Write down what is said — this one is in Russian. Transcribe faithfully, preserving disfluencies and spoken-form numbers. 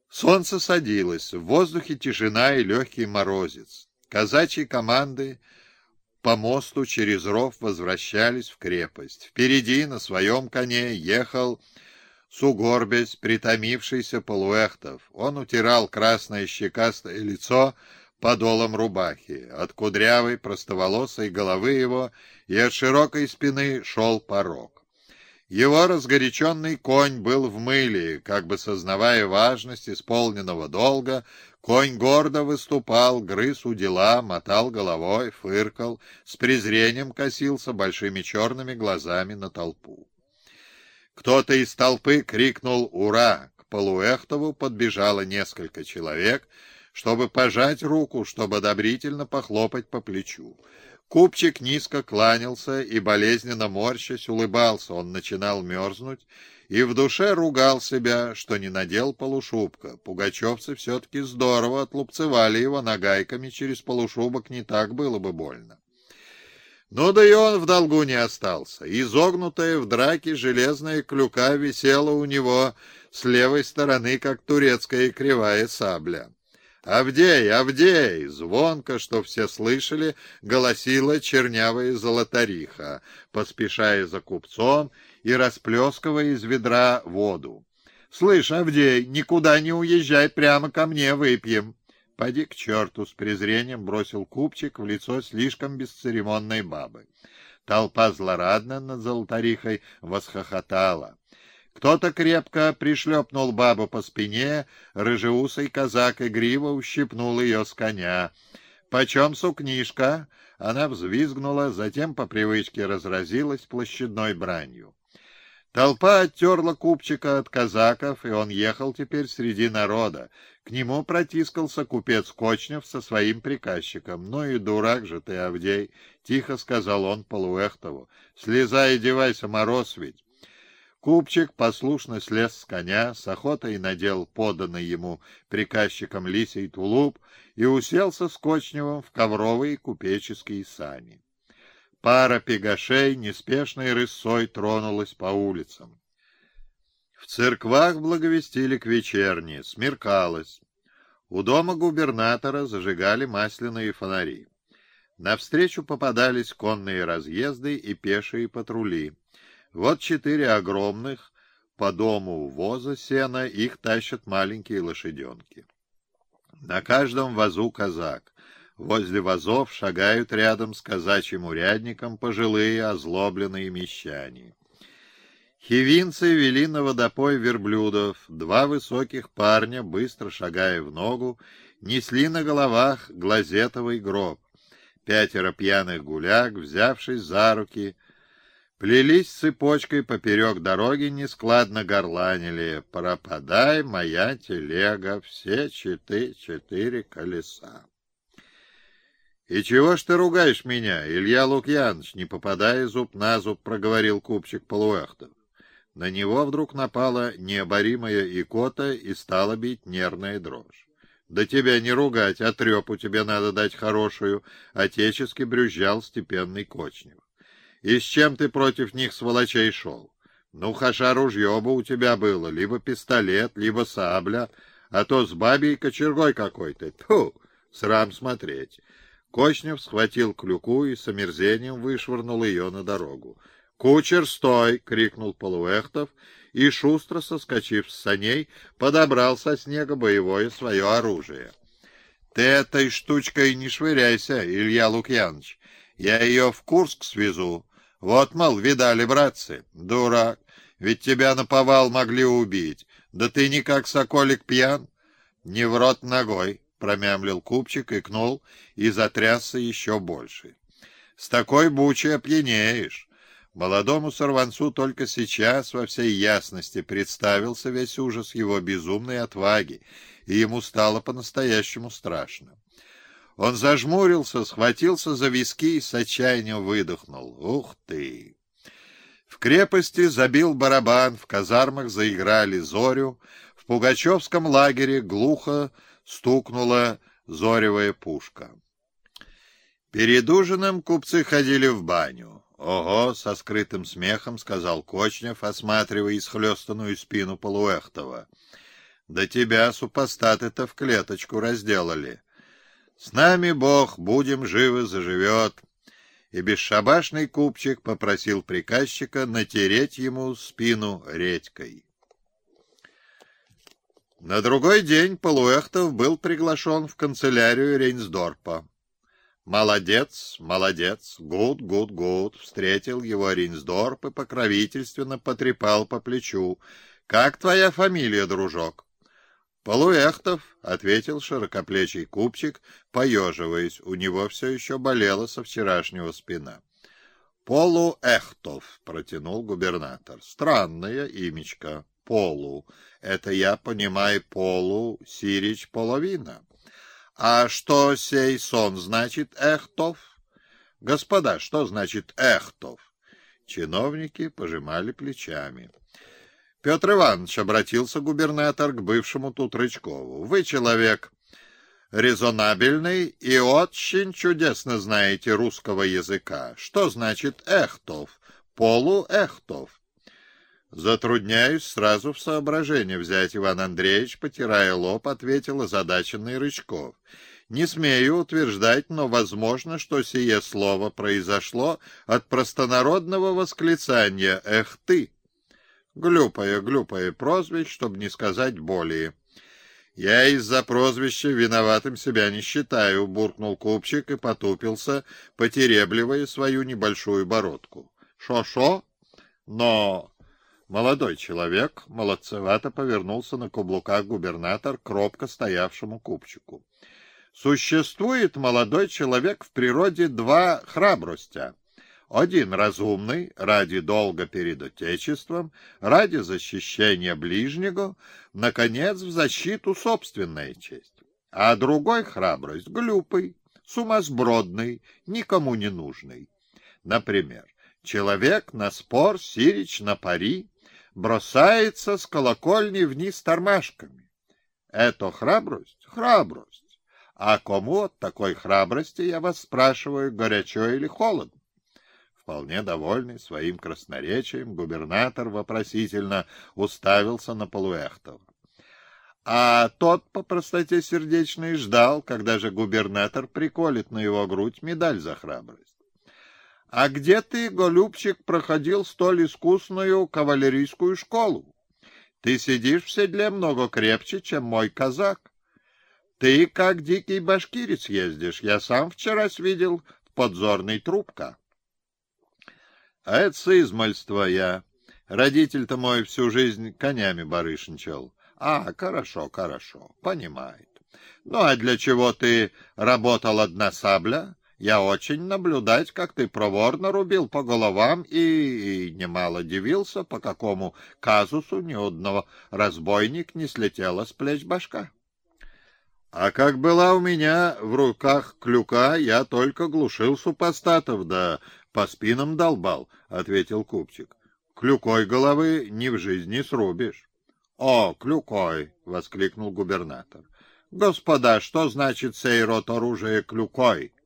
Солнце садилось, в воздухе тишина и легкий морозец. Казачьи команды по мосту через ров возвращались в крепость. Впереди на своем коне ехал сугорбясь, притомившийся Полуэхтов. Он утирал красное щекастое лицо подолом рубахи. От кудрявой простоволосой головы его и от широкой спины шел порог. Его разгоряченный конь был в мыле, как бы сознавая важность исполненного долга. Конь гордо выступал, грыз у дела, мотал головой, фыркал, с презрением косился большими черными глазами на толпу. Кто-то из толпы крикнул «Ура!». К Полуэхтову подбежало несколько человек, чтобы пожать руку, чтобы одобрительно похлопать по плечу. Купчик низко кланялся и, болезненно морщась, улыбался. Он начинал мерзнуть и в душе ругал себя, что не надел полушубка. Пугачевцы все-таки здорово отлупцевали его нагайками, через полушубок не так было бы больно. Ну да и он в долгу не остался. Изогнутая в драке железная клюка висела у него с левой стороны, как турецкая кривая сабля. «Авдей! Авдей!» Звонко, что все слышали, голосила чернявая золотариха, поспешая за купцом и расплескивая из ведра воду. «Слышь, Авдей, никуда не уезжай, прямо ко мне выпьем!» «Поди к черту!» — с презрением бросил купчик в лицо слишком бесцеремонной бабы. Толпа злорадно над золотарихой восхохотала. Кто-то крепко пришлепнул бабу по спине, рыжеусый казак игриво ущипнул ее с коня. «Почем сукнишка?» Она взвизгнула, затем по привычке разразилась площадной бранью. Толпа оттерла купчика от казаков, и он ехал теперь среди народа. К нему протискался купец Кочнев со своим приказчиком. «Ну и дурак же ты, Авдей!» — тихо сказал он Полуэхтову. «Слезай и девайся, мороз ведь!» Купчик послушно слез с коня, с охотой надел поданный ему приказчиком лисий тулуп и уселся с Кочневым в ковровые купеческие сани. Пара пегашей неспешной рысцой тронулась по улицам. В церквах благовестили к вечерне, смеркалось. У дома губернатора зажигали масляные фонари. Навстречу попадались конные разъезды и пешие патрули. Вот четыре огромных по дому воза сена, их тащат маленькие лошаденки. На каждом вазу казак. Возле вазов шагают рядом с казачьим урядником пожилые озлобленные мещане. Хивинцы вели на водопой верблюдов. Два высоких парня, быстро шагая в ногу, несли на головах глазетовый гроб. Пятеро пьяных гуляк, взявшись за руки, плелись цепочкой поперек дороги, нескладно горланили: «Пропадай, моя телега, все четы четыре колеса». «И чего ж ты ругаешь меня, Илья Лукьяныч?» — не попадая зуб на зуб, проговорил купчик Полуэхтов. На него вдруг напала необоримая икота и стала бить нервная дрожь. «Да тебя не ругать, а трепу тебе надо дать хорошую», — отечески брюзжал степенный Кочнев. «И с чем ты против них, сволочей, шел? Ну, хаша, ружье бы у тебя было, либо пистолет, либо сабля, а то с бабей кочергой какой-то. Тьфу, срам смотреть». Кочнев схватил клюку и с омерзением вышвырнул ее на дорогу. «Кучер, стой!» — крикнул Полуэхтов, и, шустро соскочив с саней, подобрал со снега боевое свое оружие. «Ты этой штучкой не швыряйся, Илья Лукьяныч, я ее в Курск свезу. Вот, мол, видали, братцы? Дурак, ведь тебя наповал могли убить. Да ты никак, соколик, пьян? Не в рот ногой!» — промямлил купчик, икнул и затрясся еще больше. «С такой бучей опьянеешь». Молодому сорванцу только сейчас во всей ясности представился весь ужас его безумной отваги, и ему стало по-настоящему страшно. Он зажмурился, схватился за виски и с отчаянием выдохнул: «Ух ты!» В крепости забил барабан, в казармах заиграли зорю, в пугачевском лагере глухо стукнула зоревая пушка. Перед ужином купцы ходили в баню. «Ого!» — со скрытым смехом сказал Кочнев, осматривая исхлестанную спину Полуэхтова. Да тебя супостаты-то в клеточку разделали. С нами Бог, будем живы, заживет. И бесшабашный купчик попросил приказчика натереть ему спину редькой. На другой день Полуэхтов был приглашен в канцелярию Рейнсдорпа. «Молодец, молодец, гуд, гуд, гуд!» Встретил его Рейнсдорп и покровительственно потрепал по плечу. «Как твоя фамилия, дружок?» «Полуэхтов», — ответил широкоплечий купчик, поеживаясь. У него все еще болела со вчерашнего спина. «Полуэхтов», — протянул губернатор. «Странное имечко. Полу. Это я понимаю, полу, сирич, половина. А что сей сон значит, Эхтов? Господа, что значит Эхтов?» Чиновники пожимали плечами. Петр Иванович, обратился губернатор к бывшему тут Рычкову. Вы человек резонабельный и очень чудесно знаете русского языка. Что значит Эхтов? Полуэхтов. Затрудняюсь сразу в соображение взять, Иван Андреевич, потирая лоб, ответил озадаченный Рычков. Не смею утверждать, но возможно, что сие слово произошло от простонародного восклицания «Эх ты!». Глупое, глупое прозвище, чтобы не сказать более. Я из-за прозвища виноватым себя не считаю, буркнул купчик и потупился, потеребливая свою небольшую бородку. Шо-шо? Но... Молодой человек молодцевато повернулся на каблуках губернатор к робко стоявшему купчику. Существует, молодой человек, в природе два храбростя. Один разумный, ради долга перед Отечеством, ради защищения ближнего, наконец, в защиту собственной чести. А другой храбрость глупый, сумасбродный, никому не нужный. Например, человек на спор, сирич на пари, бросается с колокольни вниз тормашками. Это храбрость? Храбрость. А кому от такой храбрости, я вас спрашиваю, горячо или холодно? Вполне довольный своим красноречием, губернатор вопросительно уставился на Полуэхтова. А тот по простоте сердечной ждал, когда же губернатор приколет на его грудь медаль за храбрость. А где ты, голубчик, проходил столь искусную кавалерийскую школу? Ты сидишь в седле много крепче, чем мой казак. Ты, как дикий башкирец, ездишь. Я сам вчера видел подзорный трубка. А это с измальства я. Родитель-то мой всю жизнь конями барышничал. А, хорошо, хорошо, понимает. Ну, а для чего ты работал одна сабля? Я очень наблюдать, как ты проворно рубил по головам и, и немало дивился, по какому казусу ни одного разбойник не слетела с плеч башка. А как была у меня в руках клюка, я только глушил супостатов, да по спинам долбал, — ответил купчик. Клюкой головы ни в жизни срубишь. — О, клюкой! — воскликнул губернатор. — Господа, что значит сей род оружия клюкой?